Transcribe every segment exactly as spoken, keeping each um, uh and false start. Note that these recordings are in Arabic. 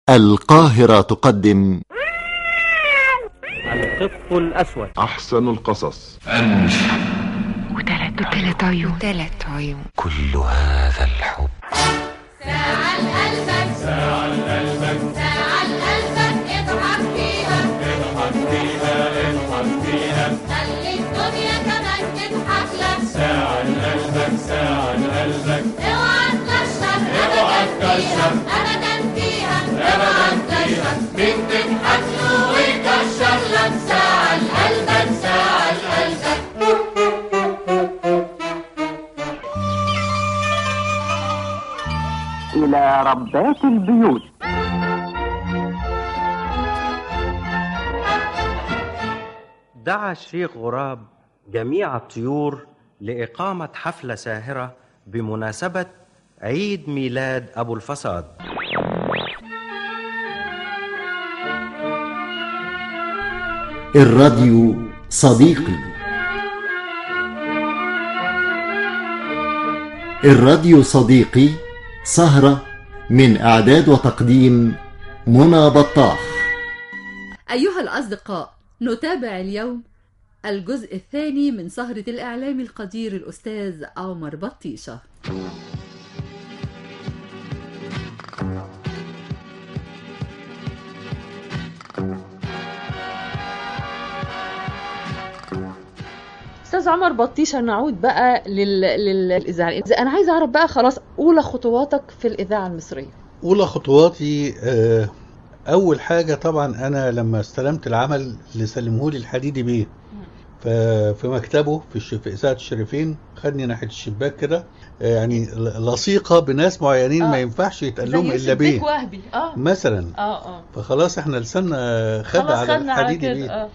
القاهرة تقدم القط الأسود. أحسن القصص. أنف وثلاث وثلاث عيون وثلاث عيون. كل هذا الحب. ساعة لقلبك، ساعة لقلبك، ساعة لقلبك، اضحك فيها، اضحك فيها، اضحك فيها، خلي الدنيا كمان تضحك لك. ساعة لقلبك، ساعة لقلبك، اوعى تكشر اوعى أبدا تكشر، فيها، أبدا فيها، أبدا فيها، مين تضحك له ويكشر لك. ساعة لقلبك، ساعة لقلبك. إلى ربات البيوت. دعا الشيخ غراب جميع الطيور لإقامة حفلة ساهرة بمناسبة عيد ميلاد أبو الفساد. الراديو صديقي. الراديو صديقي سهرة من إعداد وتقديم منى بطاح. أيها الأصدقاء، نتابع اليوم الجزء الثاني من سهرة الإعلام القدير الأستاذ عمر بطيشة. استاذ عمر بطيشة، نعود بقى لل... للإذاعة. أنا عايز أعرف بقى خلاص أولى خطواتك في الإذاعة المصرية. أولى خطواتي آه أول حاجة طبعا أنا لما استلمت العمل اللي سلمهولي الحديدي بيه في مكتبه في, الش... في إذاعة الشريفين، خدني ناحية الشباك كده، يعني لصيقة بناس معينين آه. ما ينفعش يتقال لهم إلا بيه آه. مثلا آه آه. فخلاص احنا لسنا خد على الحديدي بيه آه.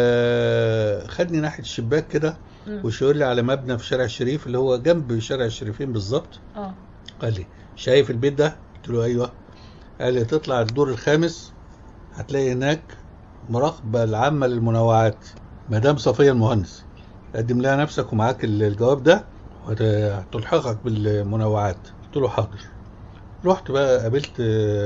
فخدني ناحية الشباك كده وشاور لي على مبنى في شارع الشريف اللي هو جنب شارع الشريفين بالظبط. آه. قال لي شايف البيت ده؟ قلت له ايوه. قال لي تطلع الدور الخامس هتلاقي هناك مراقبة العامة للمنوعات مدام صفية المهندس، قدم لها نفسك ومعاك الجواب ده وهتلحقك بالمنوعات. قلت له حاضر. رحت بقى قابلت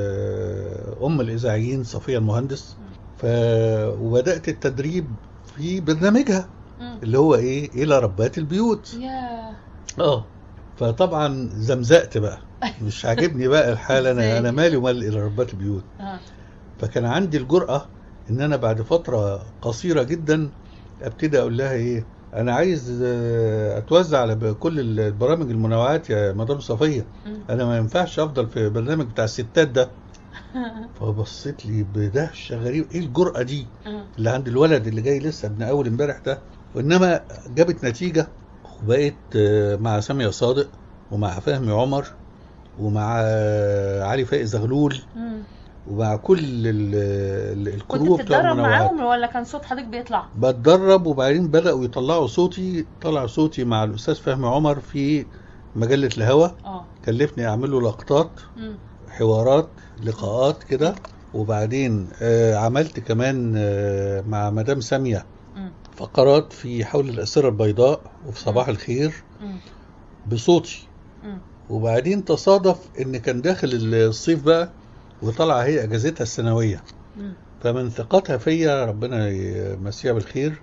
ام الاذاعيين صفية المهندس ف... وبدأت التدريب في برنامجها اللي هو ايه الى ربات البيوت. yeah. اه فطبعا زمزقت بقى مش عاجبني بقى الحال. انا انا مالي ومال الى ربات البيوت. فكان عندي الجرأة ان انا بعد فترة قصيرة جدا ابتدي اقول لها ايه انا عايز اتوزع على كل البرامج المنوعات يا مدام صفية، انا ما ينفعش افضل في برنامج بتاع الستات ده. فبصيت لي بدهشة غريب، ايه الجرأة دي اللي عند الولد اللي جاي لسه ابن اول امبارح ده؟ وانما جابت نتيجة، وبقيت مع سامية صادق ومع فهمي عمر ومع علي فائز زغلول ومع كل الكرو بتوع المنوعات. كنت بتتدرب معاهم ولا كان صوت حضرتك بيطلع؟ بتدرب، وبعدين بدأوا يطلعوا صوتي. طلع صوتي مع الأستاذ فهمي عمر في مجلة الهوى. اه كلفني أعمل له لقطات م. حوارات لقاءات كده. وبعدين آه عملت كمان آه مع مدام سامية م. فقرات في حول الأسرة البيضاء وفي صباح م. الخير م. بصوتي. م. وبعدين تصادف إن كان داخل الصيف بقى وطلع هي اجازتها السنويه، فمن ثقتها فيا ربنا يمسيها بالخير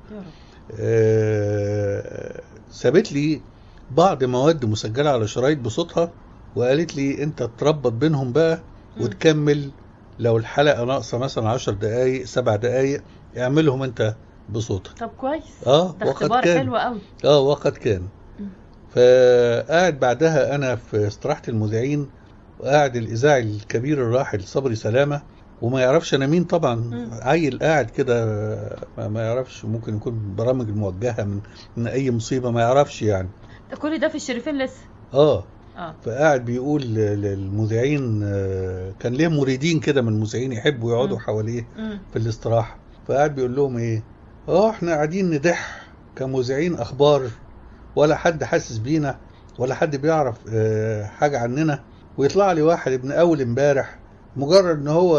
آه سابت لي بعض مواد مسجله على شرايط بصوتها وقالت لي انت تربط بينهم بقى وتكمل. لو الحلقه ناقصه مثلا عشر دقائق سبع دقائق اعملهم انت بصوتك. طب كويس. اه ده اختبار حلو قوي. اه وقد كان. فقاعد بعدها انا في استراحه المذيعين وقاعد الإذاعي الكبير الراحل صبري سلامة وما يعرفش أنا مين طبعا. م. عيل قاعد كده ما يعرفش، ممكن يكون برامج موجهة من, من أي مصيبة ما يعرفش يعني. ده كل ده في الشريفين لسه؟ آه. آه. فقاعد بيقول للمذيعين، كان ليه مريدين كده من المذيعين يحبوا يقعدوا م. حواليه م. في الاستراحة. فقاعد بيقول لهم إيه آه إحنا قاعدين ندح كمذيعين أخبار ولا حد حاسس بينا ولا حد بيعرف آه حاجة عننا، ويطلع لي واحد ابن اول امبارح مجرد ان هو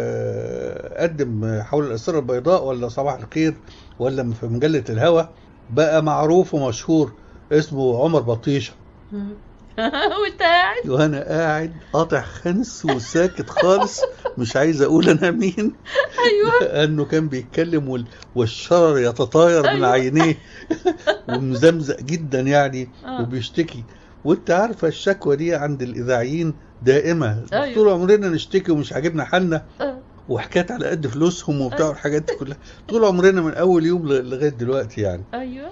قدم حول الأسرة البيضاء ولا صباح الخير ولا في مجلة الهوى بقى معروف ومشهور اسمه عمر بطيشة. وانت قاعد وانا قاعد قاطع خنس وساكت خالص، مش عايز اقول انا مين. ايوه لانه كان بيتكلم وال... والشرر يتطاير من أيوة. عينيه ومزمزق جدا يعني آه. وبيشتكي. وانت عارفه الشكوى دي عند الاذاعيين دائمه. أيوة. طول عمرنا نشتكي ومش عاجبنا حالنا، آه. وحكايات على قد فلوسهم وبتاع أيوة. والحاجات دي كلها طول عمرنا من اول يوم لغايه دلوقتي يعني. ايوه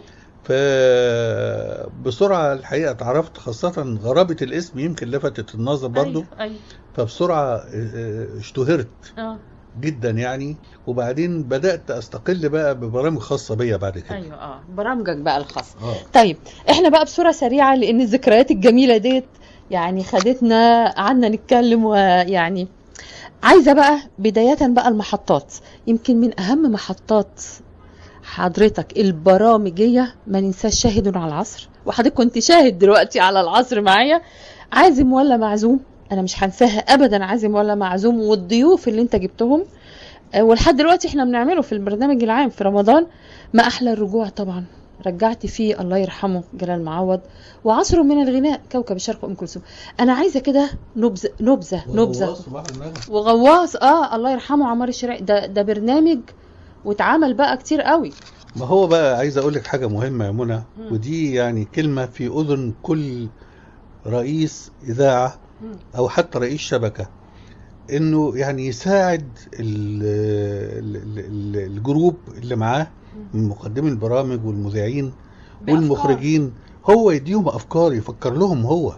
فبسرعة الحقيقة اتعرفت، خاصة غرابة الاسم يمكن لفتت النظر برضو. ايوه ايوه فبسرعة اشتهرت اه جدا يعني. وبعدين بدأت استقل بقى ببرامج خاصة بيا بعد كده. ايوه اه برامجك بقى الخاص. آه. طيب احنا بقى بصورة سريعة لان الذكريات الجميلة ديت يعني خدتنا، قعدنا نتكلم، ويعني عايزة بقى بداية بقى المحطات. يمكن من اهم محطات حضرتك البرامجية ما ننساش شاهد على العصر، وحضرتك كنت شاهد دلوقتي على العصر معايا. عازم ولا معزوم، انا مش هنساها ابدا، عازم ولا معزوم، والضيوف اللي انت جبتهم. أه ولحد دلوقتي احنا بنعمله في البرنامج العام في رمضان. ما احلى الرجوع طبعا، رجعت فيه الله يرحمه جلال معوض، وعصره من الغناء كوكب الشرق ام كلثوم. انا عايزه كده نبذه نبذه نبذه وغواص اه الله يرحمه عمار الشراعي. ده ده برنامج واتعمل بقى كتير قوي. ما هو بقى عايز اقول لك حاجة مهمة يا منى، ودي يعني كلمة في اذن كل رئيس اذاعة او حتى رئيس شبكة، انه يعني يساعد ال ال ال الجروب اللي معاه من مقدمي البرامج والمذيعين والمخرجين، هو يديهم افكار، يفكر لهم هو.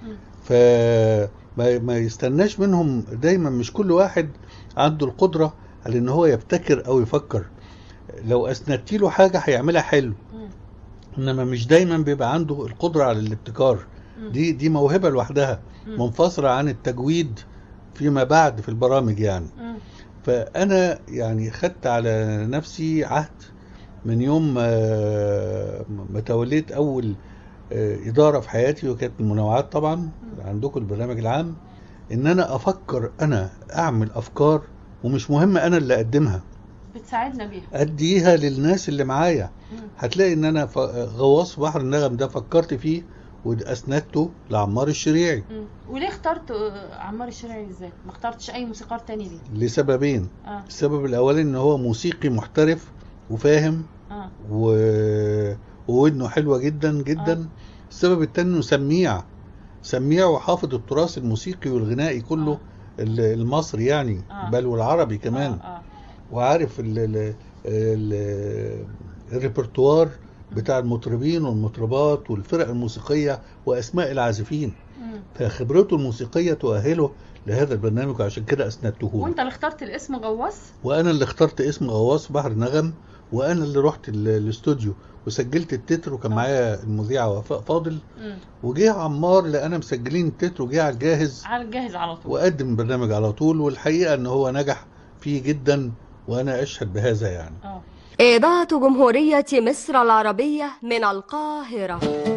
فما ما يستناش منهم دايما، مش كل واحد عنده القدرة على ان هو يبتكر او يفكر. لو اسندتي له حاجة هيعملها حلو، انما مش دايما بيبقى عنده القدرة على الابتكار. دي دي موهبة لوحدها منفصلة عن التجويد فيما بعد في البرامج يعني. فانا يعني خدت على نفسي عهد من يوم ما توليت اول ادارة في حياتي، وكانت المنوعات طبعا عندكم البرنامج العام، ان انا افكر، انا اعمل افكار، ومش مهم انا اللي اقدمها، بتساعدنا بيها، اديها للناس اللي معايا. هتلاقي ان انا غواص بحر النغم ده فكرت فيه واسندته لعمار الشريعي. مم. وليه اخترت عمار الشريعي ازاي؟ ما اخترتش اي موسيقار تاني ليه؟ لسببين. آه. السبب الاولاني ان هو موسيقي محترف وفاهم، آه. و... وودنه حلوة جدا جدا. آه. السبب الثاني انه سميع سميع وحافظ التراث الموسيقي والغنائي كله. آه. المصري يعني. آه. بل والعربي كمان. آه. آه. وعارف ال ال ال الريpertoire بتاع المطربين والمطربات والفرق الموسيقية وأسماء العازفين. فخبرته الموسيقية تؤهله لهذا البرنامج، وعشان كده أسندته. وانت اللي اخترت الاسم غواص؟ وأنا اللي اخترت اسم غواص بحر نغم، وأنا اللي رحت الاستوديو وسجلت التتر، وكان معايا المذيعة وفاء فاضل. وجه عمار لأنا مسجلين التتر، وجه على الجاهز على الجاهز على طول، وقدم البرنامج على طول. والحقيقة أنه هو نجح فيه جدا، وأنا أشهد بهذا يعني. أوه. إذاعة جمهورية مصر العربية من القاهرة.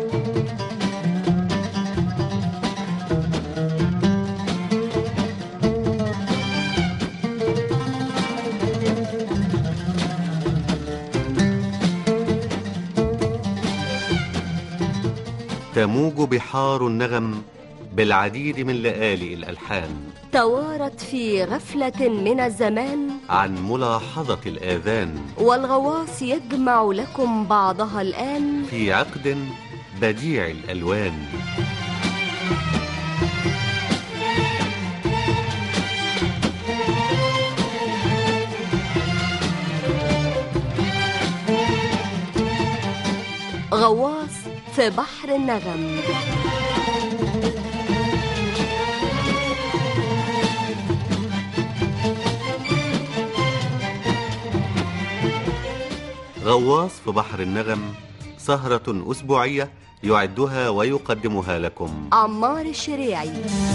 تموج بحار النغم بالعديد من لآلئ الألحان، توارت في غفلة من الزمان عن ملاحظة الآذان، والغواص يجمع لكم بعضها الآن في عقد بديع الألوان. غواص في بحر النغم. غواص في بحر النغم، سهرة أسبوعية يعدها ويقدمها لكم عمار الشريعي.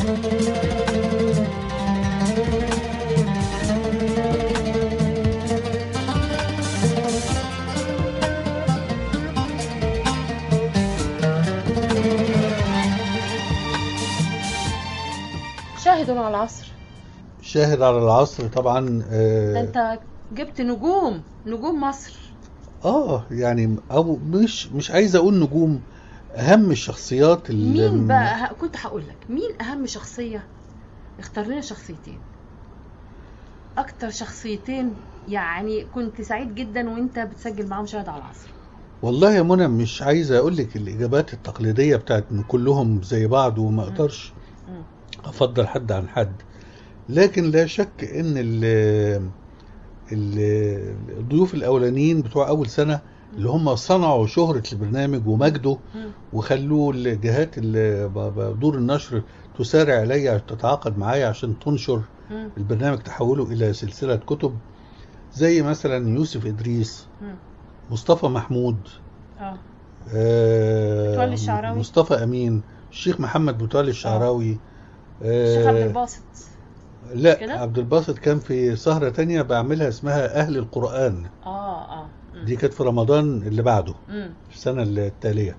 شاهد على العصر. شاهد على العصر طبعا. آه ده انت جبت نجوم نجوم مصر. اه يعني او مش مش عايز اقول نجوم، اهم الشخصيات اللي مين بقى ه- كنت هقول لك مين اهم شخصيه؟ اختار لنا شخصيتين، اكتر شخصيتين يعني كنت سعيد جدا وانت بتسجل معاهم شاهد على العصر. والله يا منى مش عايز اقول لك الاجابات التقليديه بتاعت ان كلهم زي بعض وما اقدرش افضل حد عن حد، لكن لا شك ان ال الضيوف الاولانيين بتوع اول سنه اللي هم صنعوا شهره البرنامج ومجده وخلوه الجهات اللي دور النشر تسارع الي تتعاقد معايا عشان تنشر البرنامج تحوله الى سلسله كتب، زي مثلا يوسف ادريس، مصطفى محمود، اه آه بتولي الشعراوي، مصطفى امين، الشيخ محمد بتولي الشعراوي، آه الشيخ عبد الباسط. لا كده؟ عبد الباسط كان في سهرة تانية بعملها اسمها أهل القرآن. اه اه دي كانت في رمضان اللي بعده مم. في السنة التالية.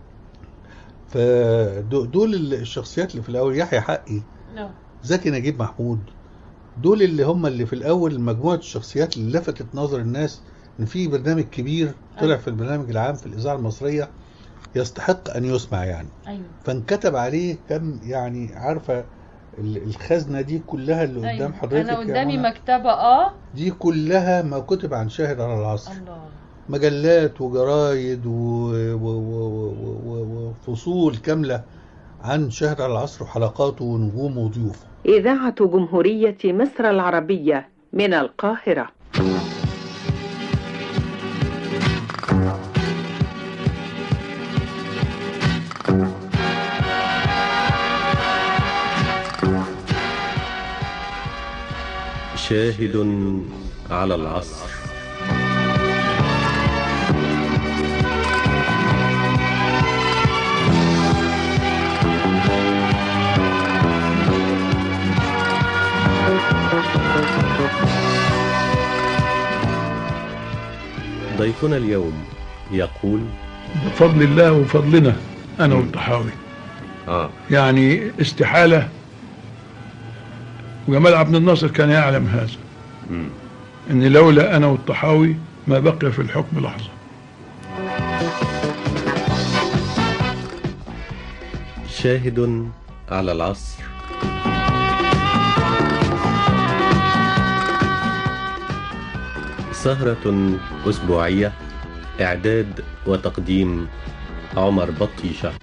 فدول الشخصيات اللي في الأول، يحيى حقي، no. زكي نجيب محمود، دول اللي هم اللي في الأول مجموعة الشخصيات اللي لفتت نظر الناس إن في برنامج كبير طلع في البرنامج العام في الإذاعة المصرية يستحق أن يسمع يعني. أيوة. فانكتب عليه كم يعني، عارفة الخزنة دي كلها اللي قدام أيوة. حضرتك، أنا قدامي مكتبة اه دي كلها ما كتب عن شاهد على العصر. الله. مجلات وجرايد وفصول كاملة عن شاهد على العصر وحلقاته ونجومه وضيوفه. إذاعة جمهورية مصر العربية من القاهرة. شاهد على العصر. ضيفنا اليوم يقول: بفضل الله وفضلنا أنا والطحاوي. آه. يعني استحالة، وجمال عبد الناصر كان يعلم هذا، مم. إن لولا أنا والطحاوي ما بقي في الحكم لحظة. شاهد على العصر. سهرة أسبوعية، إعداد وتقديم عمر بطيشة.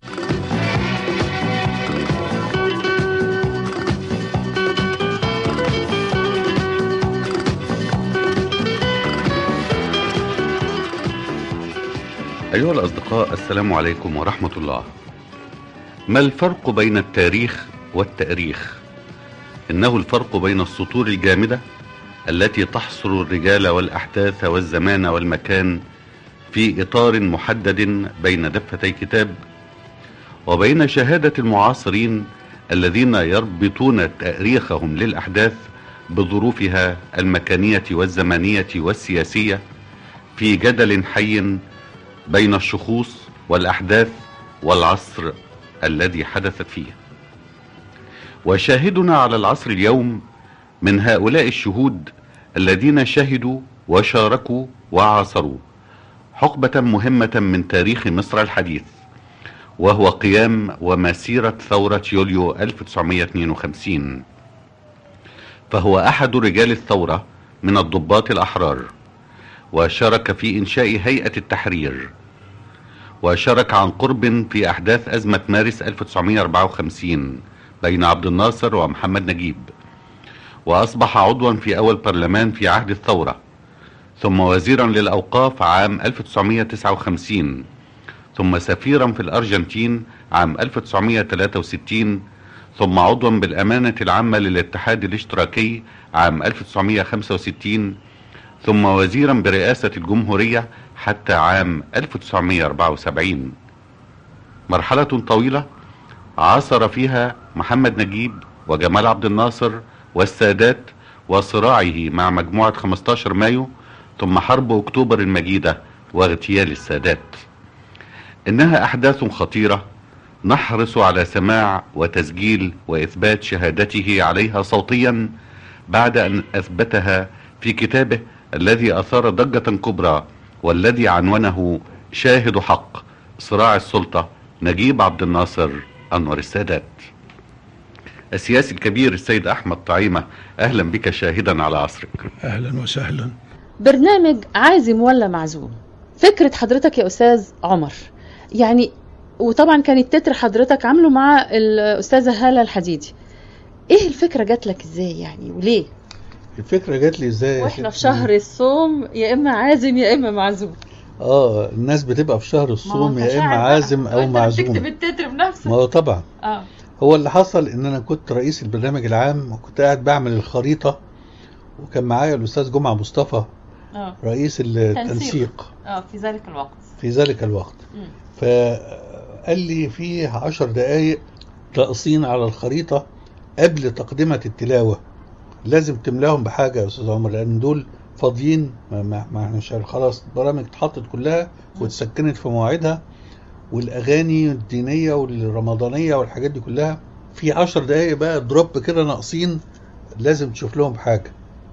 أيها الأصدقاء، السلام عليكم ورحمة الله. ما الفرق بين التاريخ والتأريخ؟ إنه الفرق بين السطور الجامدة التي تحصر الرجال والأحداث والزمان والمكان في إطار محدد بين دفتي كتاب، وبين شهادة المعاصرين الذين يربطون تاريخهم للأحداث بظروفها المكانية والزمانية والسياسية في جدل حي بين الشخوص والأحداث والعصر الذي حدثت فيه. وشاهدنا على العصر اليوم من هؤلاء الشهود الذين شهدوا وشاركوا وعاصروا حقبة مهمة من تاريخ مصر الحديث، وهو قيام ومسيرة ثورة يوليو ألف وتسعمائة واثنين وخمسين. فهو أحد رجال الثورة من الضباط الأحرار، وشارك في إنشاء هيئة التحرير، وشارك عن قرب في أحداث أزمة مارس ألف وتسعمائة وأربعة وخمسين بين عبد الناصر ومحمد نجيب، وأصبح عضوا في أول برلمان في عهد الثورة، ثم وزيرا للأوقاف عام ألف وتسعمائة وتسعة وخمسين، ثم سفيرا في الأرجنتين عام ألف وتسعمائة وثلاثة وستين، ثم عضوا بالأمانة العامة للاتحاد الاشتراكي عام ألف وتسعمائة وخمسة وستين، ثم وزيرا برئاسة الجمهورية حتى عام ألف وتسعمائة وأربعة وسبعين. مرحلة طويلة عاصر فيها محمد نجيب وجمال عبد الناصر والسادات وصراعه مع مجموعة خمسة عشر مايو، ثم حرب أكتوبر المجيدة واغتيال السادات. إنها أحداث خطيرة نحرص على سماع وتسجيل وإثبات شهادته عليها صوتيا بعد أن أثبتها في كتابه الذي أثار ضجة كبرى، والذي عنونه شاهد حق: صراع السلطة نجيب عبد الناصر أنور السادات. السياسي الكبير السيد أحمد طعيمة، أهلا بك شاهدا على عصرك. أهلا وسهلا. برنامج عازم ولا معزوم، فكرة حضرتك يا أستاذ عمر يعني، وطبعا كان التتر حضرتك عامله مع الأستاذة هالة الحديدي. ايه الفكرة جات لك ازاي يعني وليه؟ الفكرة جات لي ازاي واحنا في شهر الصوم، يا اما عازم يا اما معزوم. اه الناس بتبقى في شهر الصوم يا اما عازم او معزوم. تكتب التتر بنفسك. ما هو طبعا. اه هو اللي حصل ان انا كنت رئيس البرنامج العام وكنت قاعد بعمل الخريطة، وكان معايا الاستاذ جمعة مصطفى اه رئيس التنسيق اه في ذلك الوقت في ذلك الوقت فقال لي في عشر دقايق تقصين على الخريطة قبل تقدمة التلاوة، لازم تملاهم بحاجة يا أستاذ عمر، لأن دول فاضيين، ما, ما, ما مش خلاص البرامج اتحطت كلها واتسكنت في مواعيدها، والأغاني الدينية والرمضانية والحاجات دي كلها، في عشر دقايق بقى دروب كده ناقصين، لازم تشوف لهم حاجة.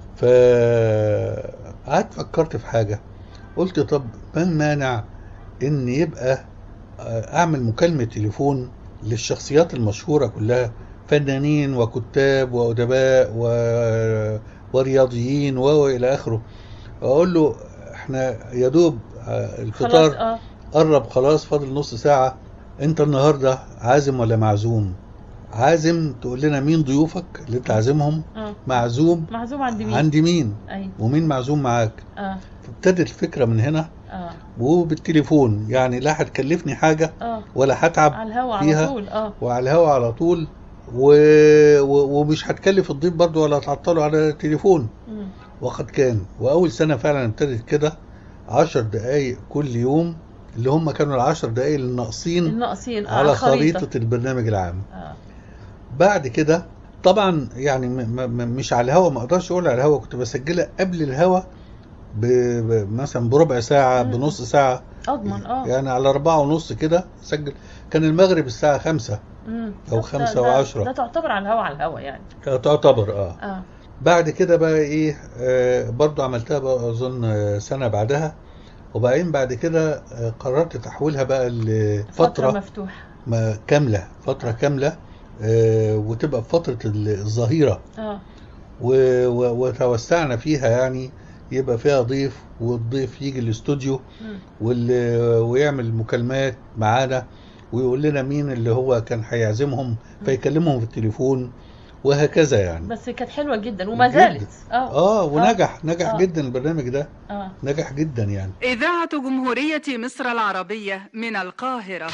فقعدت فكرت في حاجة، قلت طب ما المانع ان يبقى اعمل مكالمة تليفون للشخصيات المشهورة كلها، فنانين وكتاب وأدباء و... ورياضيين والى اخره، واقول له احنا يا دوب الفطار خلاص آه. قرب خلاص، فاضل نص ساعة، انت النهاردة عازم ولا معزوم؟ عازم تقول لنا مين ضيوفك اللي انت عازمهم، آه. معزوم معزوم عند مين عند مين أي. ومين معزوم معاك. اه ابتدت الفكرة من هنا اه وبالتليفون، يعني لا هتكلفني حاجة آه. ولا هتعب على الهوا فيها على طول اه وعلى الهوا على طول و... و... ومش هتكلف الضيف برضو ولا هتعطله على التليفون. مم. وقد كان، واول سنة فعلا ابتدت كده عشر دقايق كل يوم، اللي هم كانوا العشر دقايق الناقصين الناقصين على خريطة. خريطة البرنامج العام. آه. بعد كده طبعا يعني م... م... مش على الهوا، ما اقدرش اقول على الهوا، كنت بسجلها قبل الهوا ب... ب... مثلا بربع ساعة مم. بنص ساعة اضمن اه يعني على اربعة ونص كده سجل. كان المغرب الساعة خمسة مم. او خمسة وعشرة، ده تعتبر على الهوا على الهوا يعني تعتبر اه, آه. بعد كده بقى ايه آه برضو عملتها بقى اظن سنة بعدها، وبعدين بعد كده آه قررت تحويلها بقى لفترة فترة مفتوحة ما كاملة، فترة آه. كاملة آه وتبقى في فترة الظهيرة اه وتوسعنا فيها، يعني يبقى فيها ضيف، والضيف يجي الاستوديو ويعمل مكالمات معانا ويقول لنا مين اللي هو كان هيعزمهم، فيكلمهم في التليفون وهكذا يعني. بس كانت حلوة جدا وما زالت اه اه ونجح آه. نجح آه. جدا البرنامج ده آه. نجح جدا يعني. إذاعة جمهورية مصر العربية من القاهرة.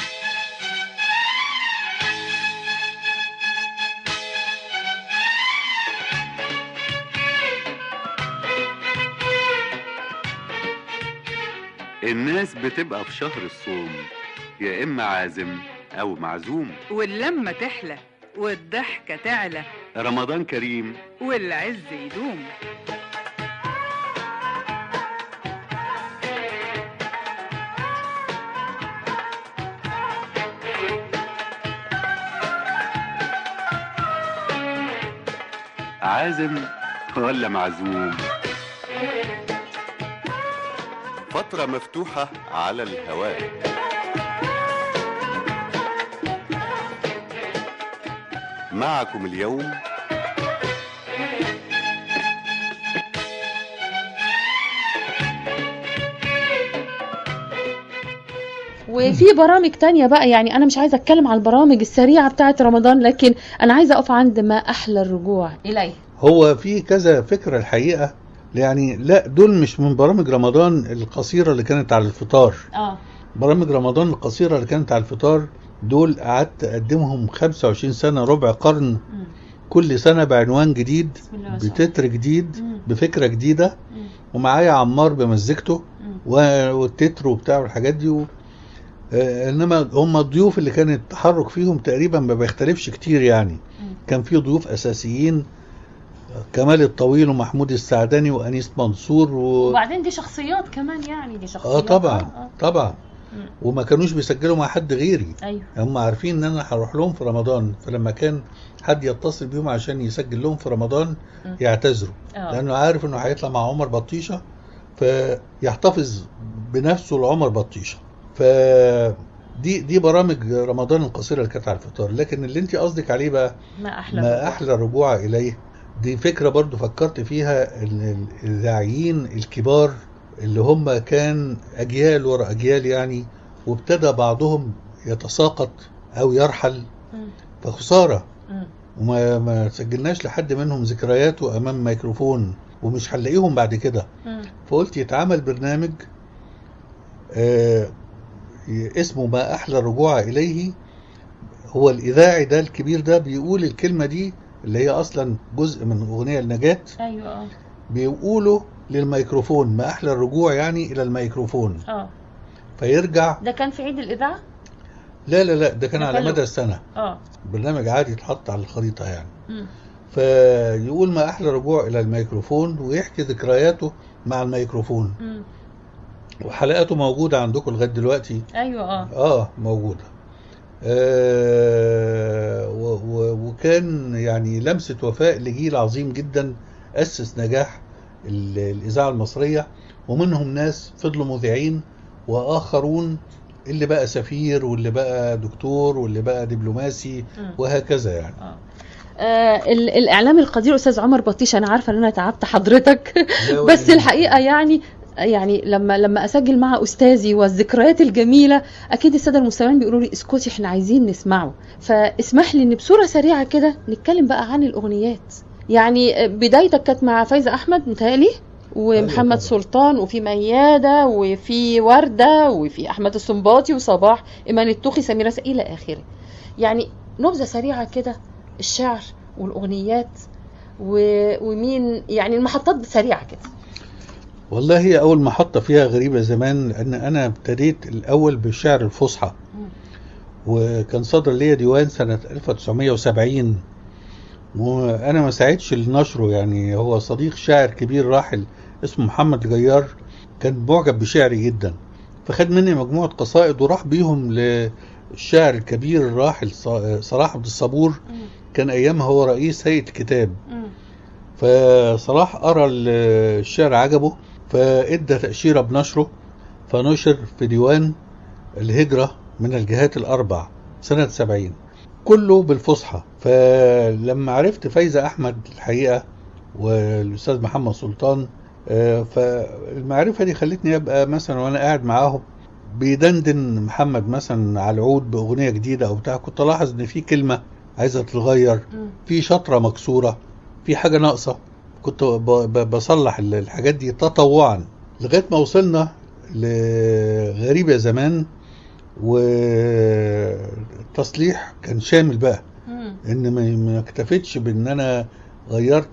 الناس بتبقى في شهر الصوم يا إما عازم أو معزوم، واللمة تحلى والضحكة تعلى، رمضان كريم والعز يدوم. عازم ولا معزوم؟ فترة مفتوحة على الهواء. معكم اليوم وفي برامج تانية بقى، يعني أنا مش عايزة أتكلم على البرامج السريعة بتاعة رمضان، لكن أنا عايزة أقف عند ما أحلى الرجوع إليه. هو في كذا فكرة الحقيقة، يعني لا دول مش من برامج رمضان القصيرة اللي كانت على الفطار. آه. برامج رمضان القصيرة اللي كانت على الفطار دول قعدت أقدمهم خمسة وعشرين سنة، ربع قرن. م. كل سنة بعنوان جديد، بتتر جديد، م. بفكرة جديدة، م. ومعايا عمار بمزجته والتتر وبتاع والحاجات دي و... آه انما هم الضيوف اللي كان التحرك فيهم تقريبا ما بيختلفش كتير يعني. م. كان في ضيوف أساسيين، كمال الطويل ومحمود السعداني وأنيس منصور و... وبعدين دي شخصيات كمان، يعني دي شخصيات. اه طبعا آه. طبعا م. وما كانوش بيسجلوا مع حد غيري. أيوه. هم عارفين ان انا هروح لهم في رمضان، فلما كان حد يتصل بيهم عشان يسجل لهم في رمضان م. يعتذروا، أوه. لانه عارف انه هيطلع مع عمر بطيشة، فيحتفظ بنفسه لعمر بطيشة. ف دي دي برامج رمضان القصيره اللي كانت على الفطار. لكن اللي انت قصدك عليه بقى ما احلى ما احلى الرجوع اليه، دي فكره برضو فكرت فيها. ان الاذاعيين الكبار اللي هم كان اجيال ورا اجيال يعني، وابتدى بعضهم يتساقط او يرحل، فخساره وما ما سجلناش لحد منهم ذكرياته امام ميكروفون، ومش هنلاقيهم بعد كده. فقلت يتعمل برنامج آه اسمه ما احلى الرجوع اليه. هو الاذاعي ده الكبير ده بيقول الكلمه دي اللي هي اصلا جزء من اغنيه النجاة، ايوه بيقولوا للميكروفون ما احلى الرجوع يعني الى الميكروفون. اه فيرجع. ده كان في عيد الاذاعه؟ لا لا لا ده كان على مدى السنه. اه برنامج عادي يتحط على الخريطه يعني. م. فيقول ما احلى الرجوع الى الميكروفون ويحكي ذكرياته مع الميكروفون. م. وحلقاته موجوده عندكم لغايه دلوقتي. ايوه اه اه موجوده. آه وكان يعني لمسه وفاء لجيل عظيم جدا اسس نجاح الاذاعه المصريه، ومنهم ناس فضلوا مذيعين واخرون اللي بقى سفير واللي بقى دكتور واللي بقى دبلوماسي وهكذا يعني. آه. آه الاعلام القدير استاذ عمر بطيش، انا عارفه ان انا تعبت حضرتك بس الحقيقه يعني يعني لما لما اسجل مع استاذي والذكريات الجميله اكيد الساده المستمعين بيقولوا لي اسكتي احنا عايزين نسمعه. فاسمح لي ان بصوره سريعه كده نتكلم بقى عن الاغنيات. يعني بدايتك كانت مع فايزه احمد متهيألي ومحمد سلطان وفي ميادة وفي وردة وفي أحمد السنباطي وصباح إيمان التوخي سميرة س... إلى آخره. يعني نبذة سريعة كده الشعر والأغنيات و... ومين يعني المحطات سريعة كده. والله هي أول محطة فيها غريبة زمان، لأن أنا ابتديت الأول بالشعر الفصحى، وكان صدر لي ديوان سنة ألف وتسعمية وسبعين وانا ما ساعدش لنشره. يعني هو صديق شاعر كبير راحل اسمه محمد الجيار كان معجب بشعري جدا، فخد مني مجموعة قصائد وراح بيهم للشاعر الكبير الراحل صلاح عبد الصبور. كان ايامها هو رئيس هيئة الكتاب. فصلاح قرأ الشعر عجبه فادى تأشيرة بنشره، فنشر في ديوان الهجرة من الجهات الاربع سنة سبعين كله بالفصحى. فلما عرفت فايزة أحمد الحقيقة والأستاذ محمد سلطان، فالمعرفة دي خلتني أبقى مثلا وأنا قاعد معاهم بيدندن محمد مثلا على العود بأغنية جديدة أو بتاع، كنت ألاحظ إن في كلمة عايزة تتغير، في شطرة مكسورة، في حاجة ناقصة، كنت بصلح الحاجات دي تطوعا لغاية ما وصلنا لغريبة زمان. والتصليح كان شامل بقى، مم. ان ما اكتفيتش بان انا غيرت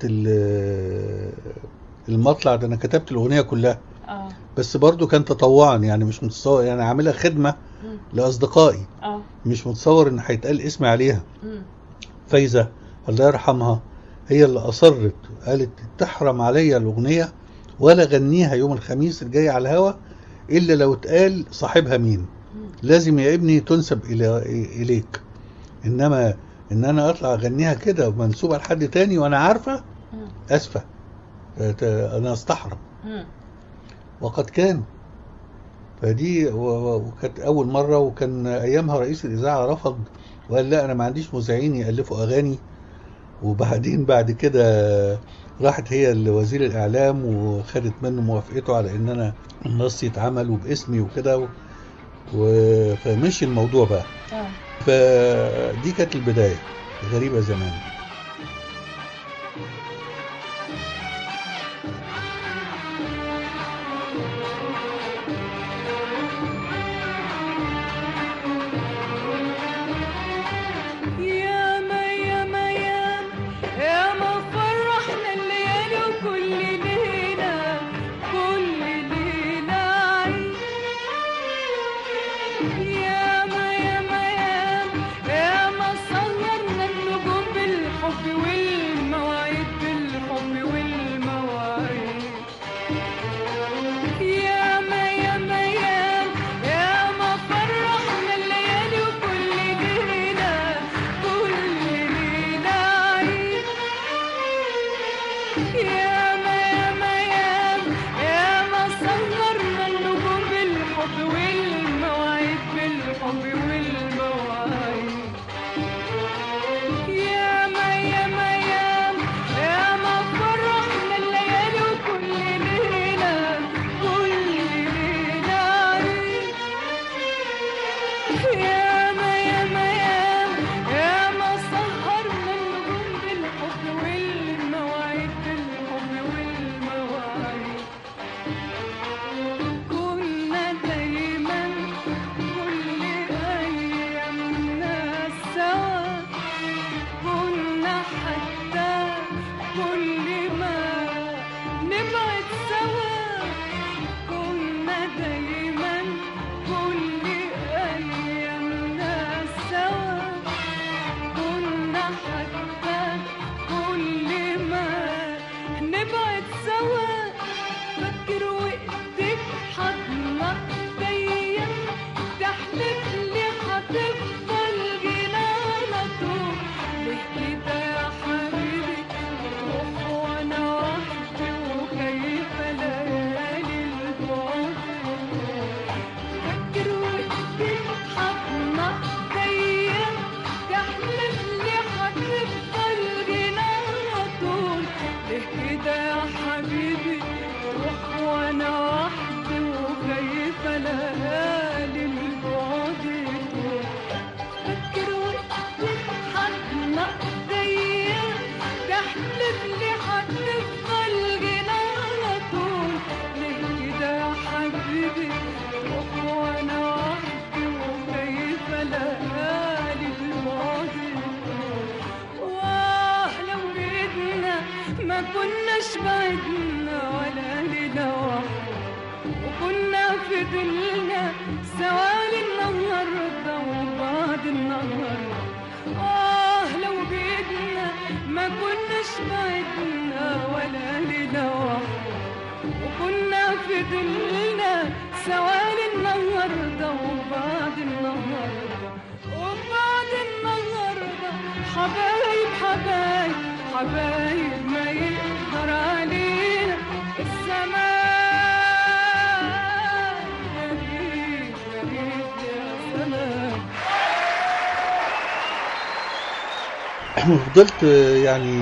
المطلع ده، انا كتبت الاغنيه كلها. آه. بس برضو كان تطوعا يعني مش متصور يعني عاملها خدمه مم. لاصدقائي. آه. مش متصور ان هيتقال اسمي عليها. مم. فايزه الله يرحمها هي اللي اصرت، قالت تحرم عليا الاغنيه ولا غنيها يوم الخميس الجاي على الهوا الا لو اتقال صاحبها مين. لازم يا ابني تنسب إلى إليك، إنما إن أنا أطلع أغنيها كده ومنسوبة لحد تاني وأنا عارفة أسفة، أنا أستحرم. وقد كان. فدي وكانت أول مرة، وكان أيامها رئيس الإذاعة رفض وقال لا أنا ما عنديش مذيعين يألفوا أغاني. وبعدين بعد كده راحت هي لوزير الإعلام وخدت منه موافقته على إن أنا النص يتعمل وباسمي وكده، فمشي الموضوع بقى. آه. فدي كانت البداية غريبة زمان. يا ما يا ما يا ما صغرنا النجوم بالحب حبيبي روح وانا وحدي وخايفة ليالي البعد تروح. فكر واحلف حضنك ايديا تحلف لي هتفضل جنة على طول. ليه كده يا حبيبي روح وانا وحدي وخايفة ليالي البعد تروح. واه لو بإيدنا ما كناش بعدنا ولا ليلة واحدة وكنا فضلنا سوا النهاردة وبعد النهاردة. آه لو بإيدنا ما كناش بعدنا ولا ليلة واحدة وكنا فضلنا سوا النهاردة وبعد النهاردة وبعد النهاردة. حبايب حبايب حبايب ما يقدر علينا الزمان. غريب غريب يا زمان. فضلت يعني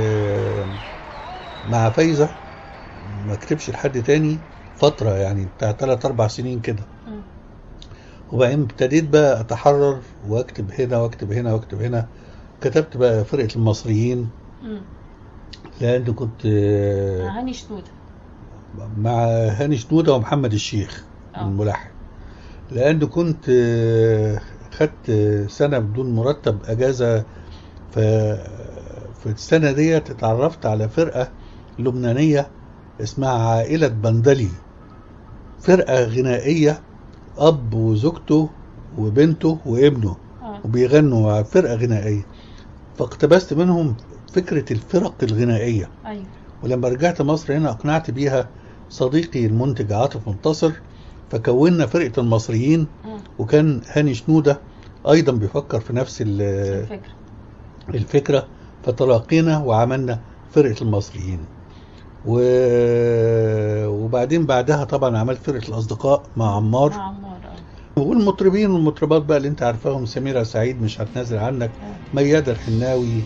مع فايزة ما اكتبش لحد تاني فترة يعني بتاع تلات أربع سنين كده. وبعدين ابتديت بقى أتحرر وأكتب هنا وأكتب هنا وأكتب هنا. كتبت بقى فرقة المصريين لأن كنت مع هاني شنودة مع هاني شنودة ومحمد الشيخ الملحن. لأن كنت خدت سنة بدون مرتب أجازة. في السنة دي اتعرفت على فرقة لبنانية اسمها عائلة بندلي. فرقة غنائية أب وزوجته وبنته وابنه وبيغنوا. فرقة غنائية. فاقتبست منهم فكرة الفرق الغنائية. أيوة. ولما رجعت مصر هنا أقنعت بيها صديقي المنتج عاطف منتصر فكونا فرقة المصريين. م. وكان هاني شنودة أيضا بيفكر في نفس الفكرة, الفكرة فتلاقينا وعملنا فرقة المصريين. و... وبعدين بعدها طبعا عملت فرقة الأصدقاء مع عمار, مع عمار. والمطربين والمطربات بقى اللي انت عارفاهم سميرة سعيد مش هتنازل عنك. ميادة الحناوي.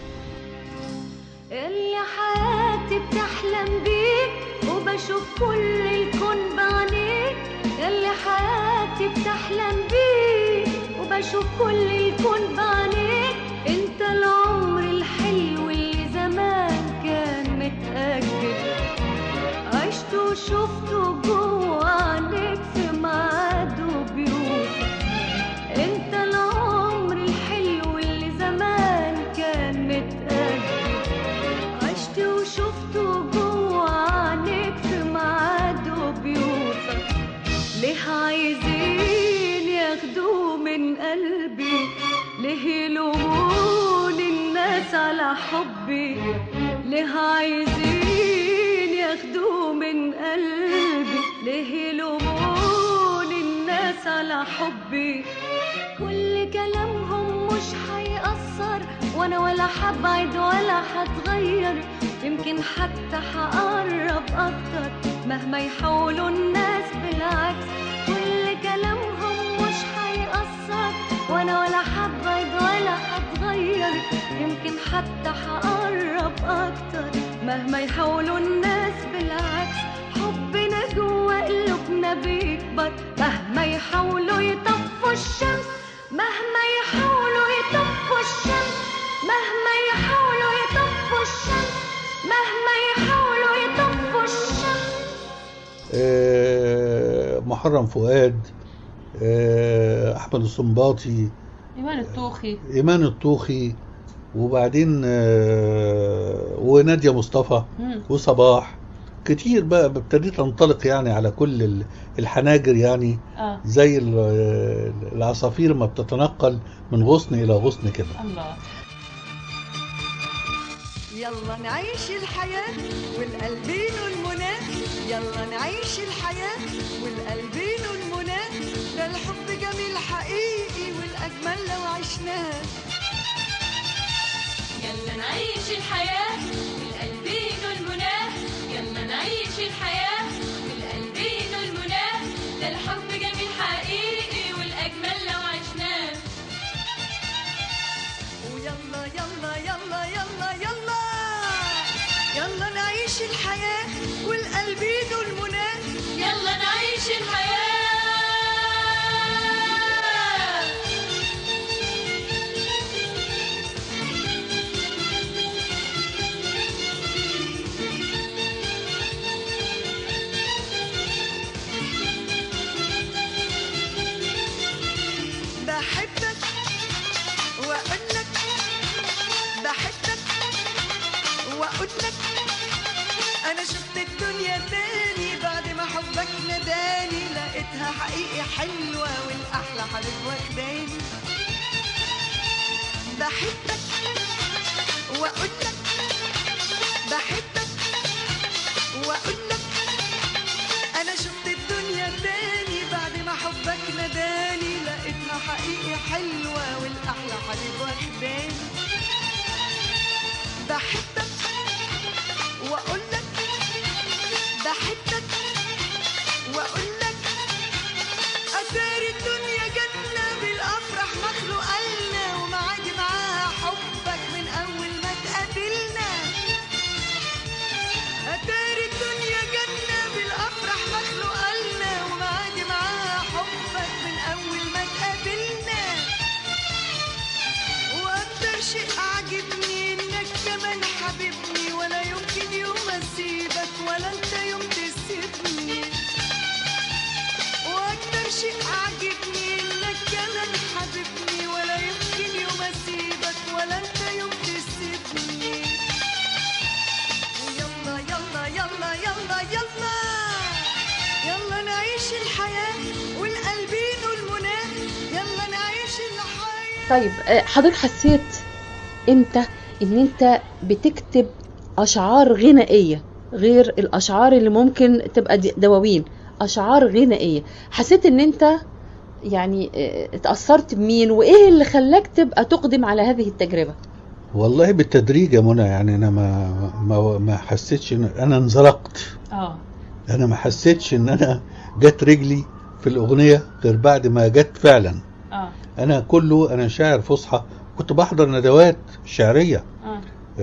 اللي حياتي بتحلم بيك وبشوف كل الكون بعينيك. اللي حياتي بتحلم بيك وبشوف كل الكون بعينيك. انت العمر الحلو اللي زمان كان متأجل عشت وشفته جوه عينيك في ميعاد وبيوت. انت العمر الحلو اللي زمان كان متأجل عشت وشفته جوه عينيك في ميعاد وبيوت. ليه عايزين ياخدوه من قلبي؟ ليه يلومون الناس على حبي؟ ليه عايزين ياخدوه من قلبي؟ ليه يلومون الناس على حبي؟ كل كلامهم مش هيأثر وانا ولا حبعد ولا هتغير. يمكن حتى هقرب اكتر مهما يحاولوا الناس. بالعكس كل كلامهم مش هيأثر وانا ولا حبعد ولا هتغير. يمكن حتى هقرب اكتر مهما يحاولوا الناس. بالعكس حبنا جوا قلوبنا بيكبر مهما يحاولوا يطفوا الشمس. مهما يحاولوا يطفوا الشمس. مهما يحاولوا يطفوا الشمس. مهما يحاولوا يطفوا الشمس. أه محرم فؤاد. أه احمد الصنباطي. ايمان الطوخي. ايمان الطوخي. وبعدين أه ونادية مصطفى. مم. وصباح. كتير بقى ابتديت انطلق يعني على كل الحناجر يعني. آه. زي العصافير ما بتتنقل من غصن الى غصن كده. الله. يلا نعيش الحياة والقلبين والمنى. يلا نعيش الحياة والقلبين والمنى. ده الحب جميل حقيقي والأجمل لو عشناه. يلا نعيش الحياة والقلبين والمنى. يلا نعيش الحياة والقلبين والمنى. ده الحب جميل حقيقي والأجمل لو عشناه. ويلا يلا يلا يلا يلا يلا نعيش الحياة والقلبين المنى يلا نعيش الحياة. بحبك وأقولك بحبك وأقولك أنا شفت الدنيا تاني بعد ما حبك نداني لقيتها حقيقي حلوة والأحلى حبيب واخداني. بحبك وأقولك بحبك وأقولك أنا شفت الدنيا تاني بعد ما حبك نداني لقيتها حقيقي حلوة والأحلى حبيب واخداني. بحبك وأقولك بحبك وأقولك أتاري الدنيا جنة بالأفراح مخلوقة لنا ومعادي معاها حبك من أول ما تقابلنا. أتاري الدنيا جنة بالأفراح مخلوقة لنا ومعادي معاها حبك من أول ما تقابلنا. وأكتر شيء عاجبني إنك كمان حبيبني ولا يمكن يوم أسيبك ولا أنت يوم تسيبني. وأكتر شيء عاجبني إنك كمان حبيبني ولا يمكن يوم أسيبك ولا أنت يوم تسيبني. ويلا يلا يلا يلا يلا يلا نعيش الحياة والقلبين والمنى يلا نعيش الحياة. طيب آه، حضرتك حسيت امتى ان انت بتكتب اشعار غنائيه غير الاشعار اللي ممكن تبقى دي- دواوين؟ اشعار غنائيه، حسيت ان انت يعني آه، اتأثرت بمين وايه اللي خلاك تبقى تقدم على هذه التجربة؟ والله بالتدريج يا منى، يعني انا ما ما ما حسيتش ان انا انزلقت. اه انا ما حسيتش ان انا جت رجلي في الاغنيه غير بعد ما جت فعلا. اه انا كله انا شاعر فصحى، كنت بحضر ندوات شعريه. اه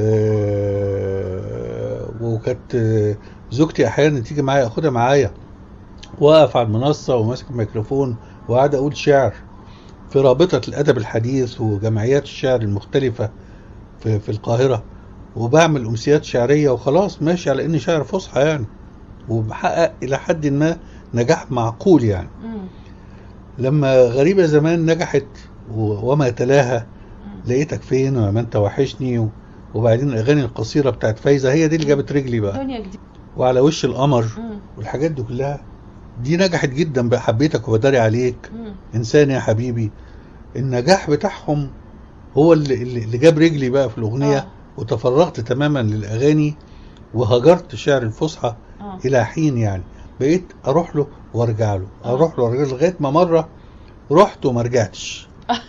آه، وكانت آه، زوجتي احيانا تيجي معايا اخدها معايا واقف على المنصه وماسك الميكروفون وقاعد اقول شعر في رابطه الادب الحديث وجمعيات الشعر المختلفه في, في القاهره، وبعمل امسيات شعريه وخلاص ماشي على اني شاعر فصحى يعني، وبحقق الى حد ما نجاح معقول يعني. مم. لما غريبه زمان نجحت و- وما تلاها لقيتك فين وما انت وحشني و- وبعدين الاغاني القصيره بتاعت فايزه هي دي اللي جابت رجلي بقى، دنيا جديدة. وعلى وش القمر مم. والحاجات دي كلها دي نجحت جدا بقى. حبيتك وبداري عليك، مم. انسان يا حبيبي، النجاح بتاعهم هو اللي, اللي اللي جاب رجلي بقى في الاغنيه. آه. وتفرغت تماما للاغاني وهجرت شعر الفصحى آه. الى حين يعني، بقيت اروح له وارجع له آه. اروح له وارجع له لغايه ما مره رحت وما رجعتش.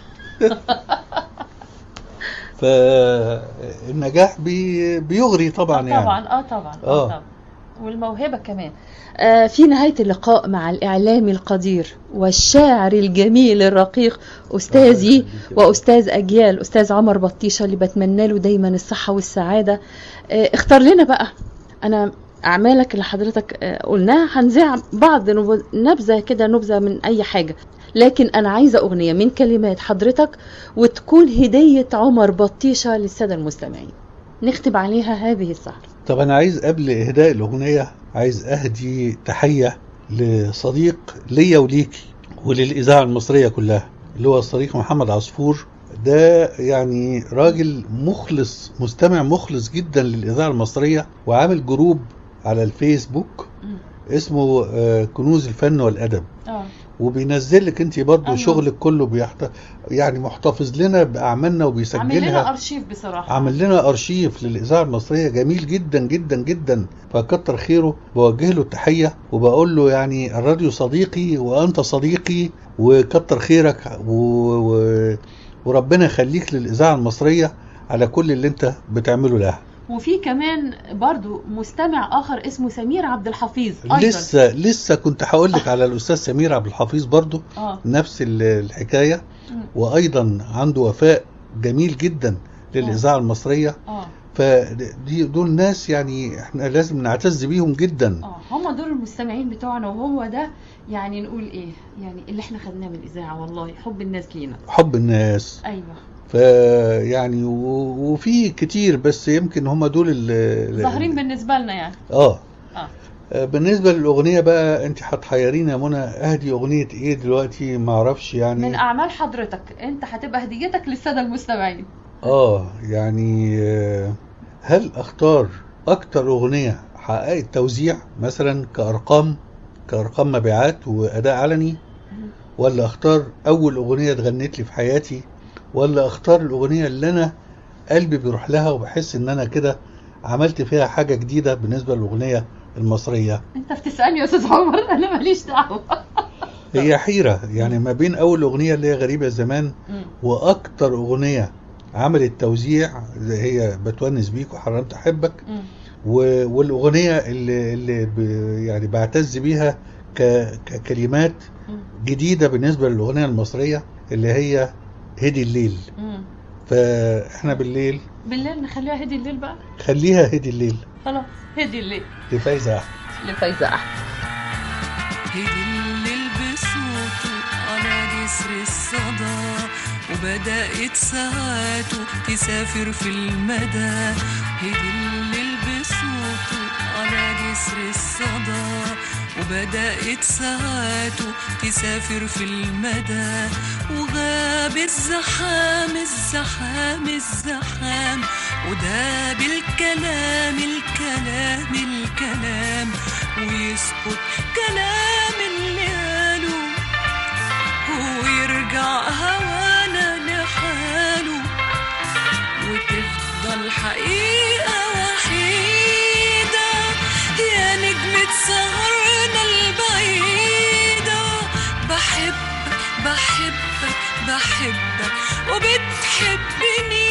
فالنجاح بي بيغري طبعا آه يعني. طبعا اه طبعا آه. اه طبعا والموهبة كمان. آه في نهاية اللقاء مع الإعلامي القدير والشاعر الجميل الرقيق أستاذي وأستاذ أجيال أستاذ عمر بطيشة اللي بتمنى له دايما الصحة والسعادة. آه اختار لنا بقى، أنا أعمالك اللي حضرتك آه قلناها هنذيع بعض نب- نبذة كده، نبذة من أي حاجة، لكن أنا عايزة أغنية من كلمات حضرتك وتكون هدية عمر بطيشة للسادة المستمعين نختم عليها هذه السهرة. طب انا عايز قبل اهداء الاغنيه عايز اهدي تحيه لصديق ليا وليكي وللاذاعه المصريه كلها، اللي هو الصديق محمد عصفور. ده يعني راجل مخلص، مستمع مخلص جدا للاذاعه المصريه، وعامل جروب على الفيسبوك اسمه آه، كنوز الفن والادب. اه وبينزل لك انت برضو أيوة. شغلك كله بيحت... يعني محتفظ لنا باعمالنا عامل وبيسجلها. لنا أرشيف بصراحة. عمل لنا ارشيف للاذاعه المصريه جميل جدا جدا جدا، فكتر خيره. بوجه له التحيه وبقول له يعني الراديو صديقي وانت صديقي وكتر خيرك و... و... وربنا يخليك للاذاعه المصريه على كل اللي انت بتعمله لها. وفي كمان برضو مستمع آخر اسمه سمير عبد الحفيظ أيضا. لسه لسه كنت هقول لك على الاستاذ سمير عبد الحفيظ برضو آه. نفس ال- الحكايه، مم. وايضا عنده وفاء جميل جدا للاذاعه المصريه. آه. فدي دول ناس يعني احنا لازم نعتز بيهم جدا. اه هم دول المستمعين بتوعنا، وهو ده يعني نقول ايه يعني اللي احنا خدناه من الاذاعه، والله حب الناس لينا، حب الناس. ايوه. فيعني وفي كتير، بس يمكن هم دول اللي ظاهرين بالنسبه لنا يعني. اه اه بالنسبه للاغنيه بقى، انت هتحيريني يا منى اهدي اغنيه ايه دلوقتي؟ ما اعرفش يعني. من اعمال حضرتك انت هتبقى هديتك للساده المستمعين. اه يعني هل اختار اكتر اغنيه حققت توزيع مثلا كارقام كارقام مبيعات واداء علني، ولا اختار اول اغنيه اتغنت لي في حياتي، ولا اختار الاغنيه اللي انا قلبي بيروح لها وبحس ان انا كده عملت فيها حاجه جديده بالنسبه للاغنيه المصريه؟ انت بتسالني يا استاذ عمر، انا ماليش دعوه. هي حيره يعني ما بين اول اغنيه اللي هي غريبه زمان واكتر اغنيه عملت توزيع اللي هي بتونس بيك وحرمت احبك، والاغنيه اللي, اللي يعني بعتز بيها ككلمات جديده بالنسبه للاغنيه المصريه اللي هي هدي الليل. مم. فاحنا بالليل بالليل نخليها هدي الليل بقى، خليها هدي الليل خلاص، هدي الليل لفايزة أحمد. لفايزة أحمد. هدي الليل بصوته على جسر الصدى، وبدأت ساعاته تسافر في المدى. هدي الليل بصوته على جسر الصدى، وبدأت ساعاته تسافر في المدى. وغاب الزحام الزحام الزحام، وداب الكلام الكلام الكلام، ويسكت كلام اللي قاله، ويرجع هوانا لحاله، وتفضل حقيقة وحيدة يا نجمة سهرنا البعيدة. بحبك بحبك بحبك وبتحبني.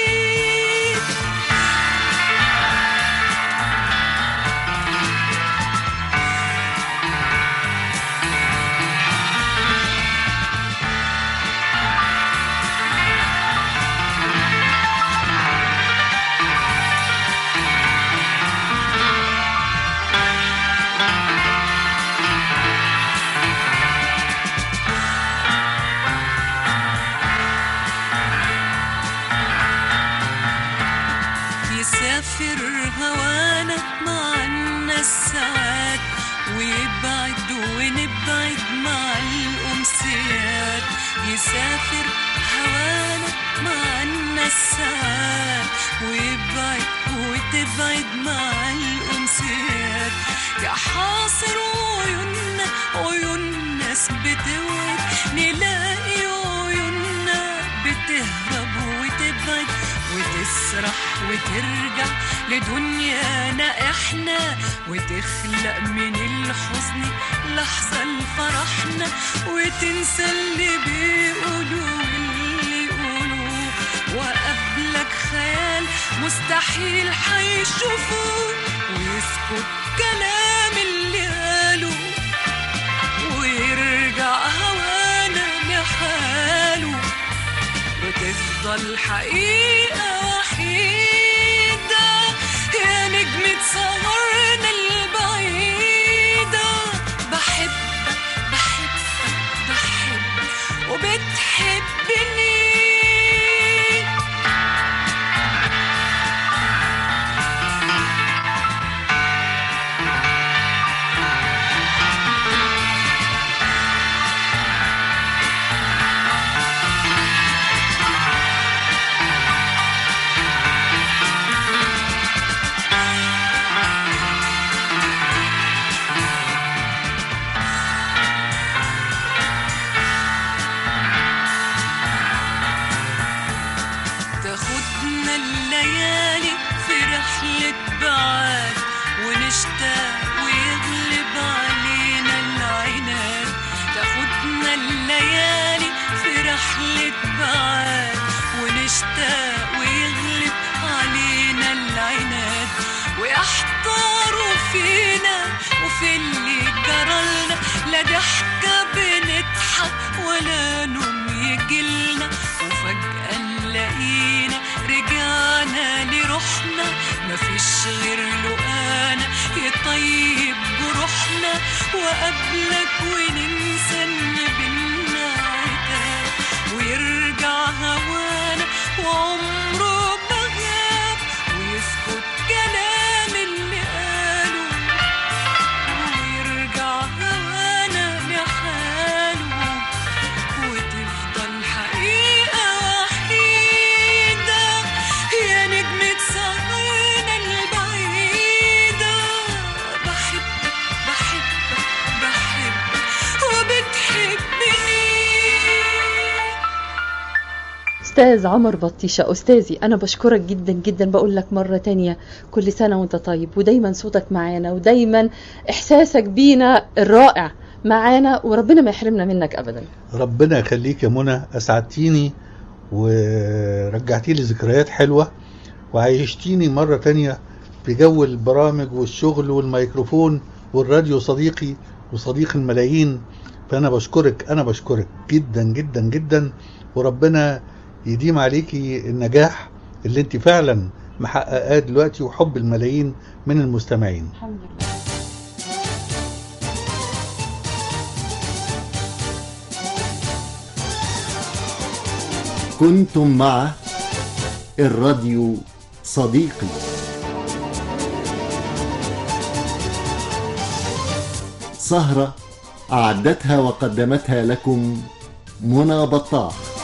يسافر هوانا معنا الساعات، ويبعد ونبعد مع الأمسيات. يسافر هوانا معنا الساعات، ويبعد وتبعد مع الأمسيات. يا حاصر عيوننا عيون ناس بتوعد، نلاقي عيوننا بتهرب وتبعد وتسرح وترجع لدنيانا احنا، وتخلق من الحزن لحظة لفرحنا، وتنسى اللي بيقولوا واللي يقولوا. وقبلك خيال مستحيل حيشوفوه، ويسكت كلام اللي قالوا، ويرجع هوانا لحاله، وتفضل حقيقة وحيدة يا نجمة سهرنا البعيدة. بحبك بحبك بحبك وبتحبني. تاخدنا الليالي في رحلة بعاد، ونشتاق ويغلب علينا العناد. تاخدنا الليالي في رحلة بعاد، ونشتاق ويغلب علينا العناد. ويحتاروا فينا وفي اللي جرالنا، لا ضحكة بنضحك ولا نوم يجيلنا. وفجأة نلاقينا رجعنا لروحنا وقبلك وننسى ان بينا عتاب ويرجع هوانا وعمره ما غاب ويسكت كلام اللي قاله ويرجع هوانا لحاله وتفضل حقيقة وحيدة يا نجمة سهرنا البعيدة. بحبك بحبك بحبك وبتحبني. أستاذ عمر بطيشة، أستاذي أنا بشكرك جدا جدا. بقول لك مرة تانية كل سنة وانت طيب، ودايما صوتك معانا ودايما إحساسك بينا الرائع معانا، وربنا ما يحرمنا منك أبدا. ربنا يخليك يا منى، أسعدتيني ورجعتيلي ذكريات حلوة وعيشتيني مرة تانية في جو البرامج والشغل والميكروفون والراديو، صديقي وصديق الملايين. فأنا بشكرك، أنا بشكرك جدا جدا جدا، وربنا يديم عليكي النجاح اللي انت فعلا محققاه دلوقتي وحب الملايين من المستمعين. الحمد لله. كنتم مع الراديو صديقي. سهرة أعدتها وقدمتها لكم منى بطاح.